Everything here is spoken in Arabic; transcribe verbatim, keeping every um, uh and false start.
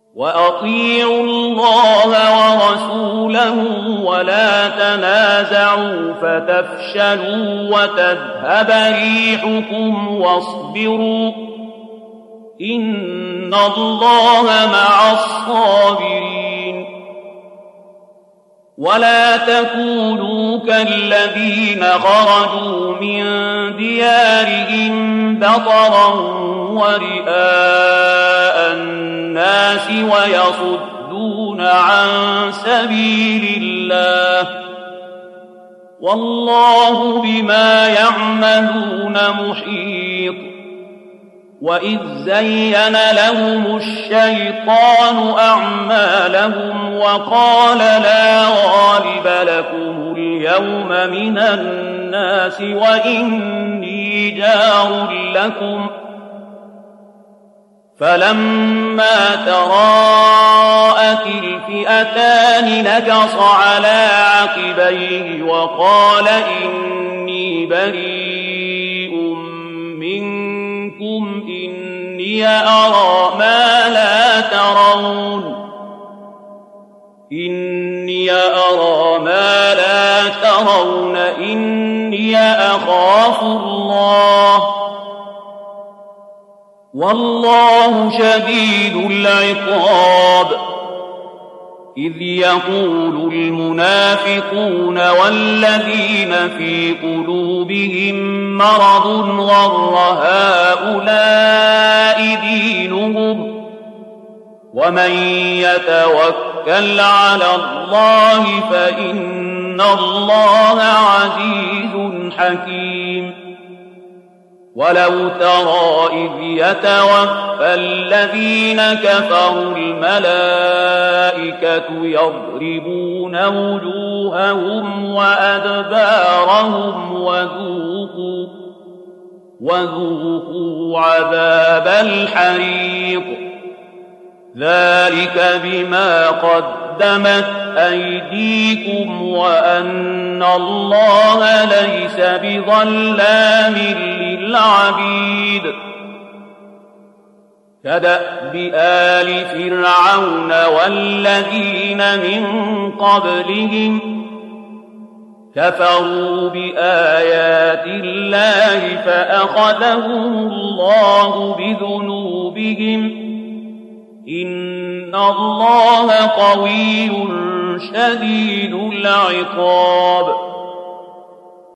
وأطيعوا الله ورسوله ولا تنازعوا فتفشلوا وتذهب ريحكم واصبروا إن الله مع الصابرين. ولا تكونوا كالذين خرجوا من ديارهم بطرا ورئاء الناس ويصدون عن سبيل الله والله بما يعملون محيط. وإذ زين لهم الشيطان أعمالهم وقال لا غالب لكم اليوم من الناس وإني جار لكم فلما تراءت الفئتان نكص على عقبيه وقال إني بريء منكم إني أرى ما لا ترون إني أرى ما لا ترون إني أخاف الله والله شديد العقاب. إذ يقول المنافقون والذين في قلوبهم مرض غر هؤلاء دينهم ومن يتوكل على الله فإن الله عزيز حكيم. ولو ترى إذ يتوفى الذين كفروا الملائكة يضربون وجوههم وأدبارهم وذوقوا, وذوقوا عذاب الحريق ذلك بما قدمت أيديكم وأن الله ليس بظلام للعبيد. كدأب آل فرعون والذين من قبلهم كفروا بآيات الله فأخذهم الله بذنوبهم إن الله قوي شديد العقاب.